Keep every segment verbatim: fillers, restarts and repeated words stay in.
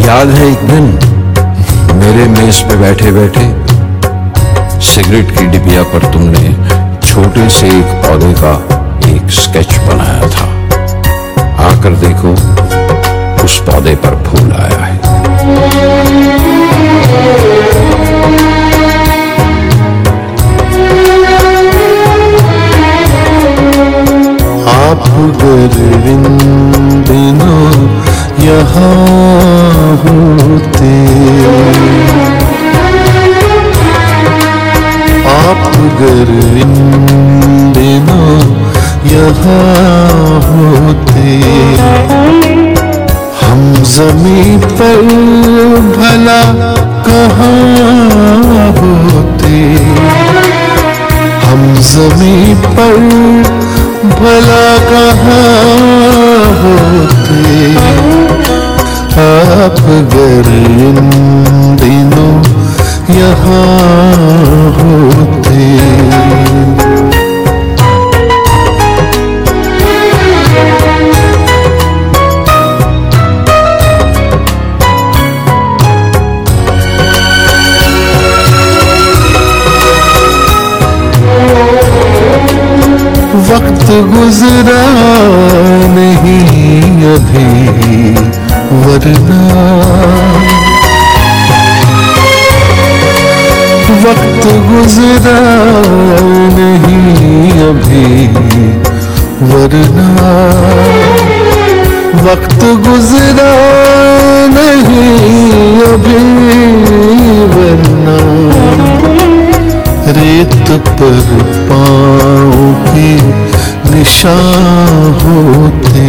याद है एक दिन मेरे मेज पे बैठे बैठे सिगरेट की डिबिया पर तुमने छोटे से एक पौधे का एक स्केच बनाया था। आकर देखो उस पौधे पर फूल आया है। आप अगर इन दिनों यहाँ होते, आप अगर इन दिनों यहाँ होते, हम ज़मीं पर भला कहाँ होते, हम ज़मीं पर भला कहाँ होते। आप अगर इन दिनों यहाँ होते। वक्त गुजरा नहीं अभी वरना, वक्त गुजरा नहीं अभी वरना, वक्त गुजरा नहीं अभी वरना, रेत पर पाँव के निशान होते,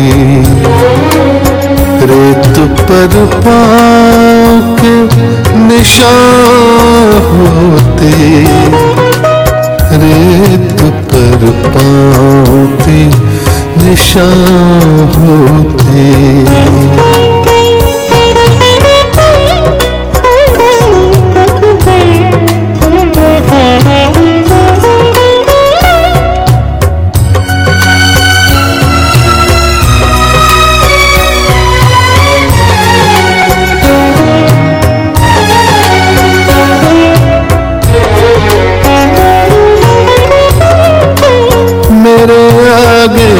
रेत पर पाँव के निशान होते, रेत पर पाँव के निशान होते। मेरे आगे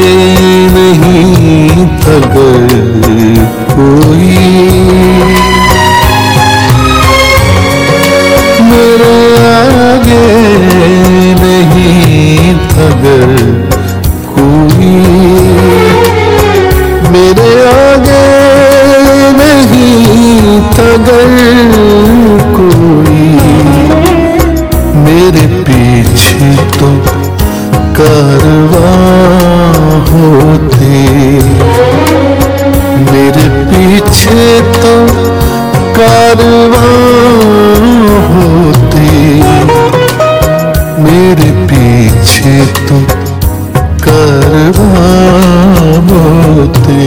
नहीं अगर कोई, मेरे आगे नहीं अगर कोई, मेरे आगे नहीं अगर कोई, मेरे पीछे तो कारवां होते, मेरे पीछे तो कारवां होते, मेरे पीछे तो कारवां होते।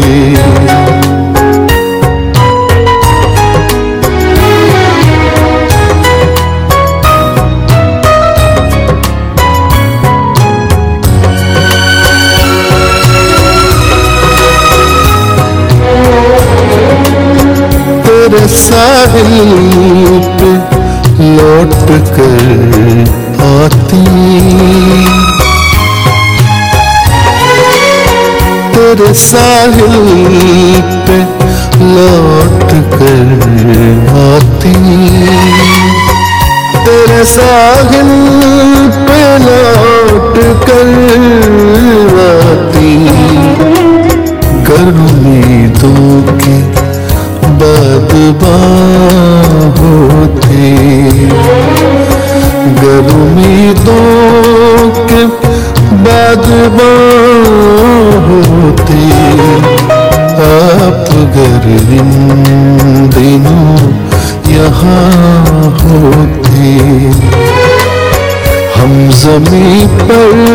तेरे साहिल पे लौट कर आती, तेरे साहिल पे लौट कर आती, तेरे साहिल पे लौट कर आती। गर उम्मीदों के बादबां होते, गर उम्मीदों के बादबां होते, आप अगर इन दिनों यहाँ होते, हम ज़मीं पर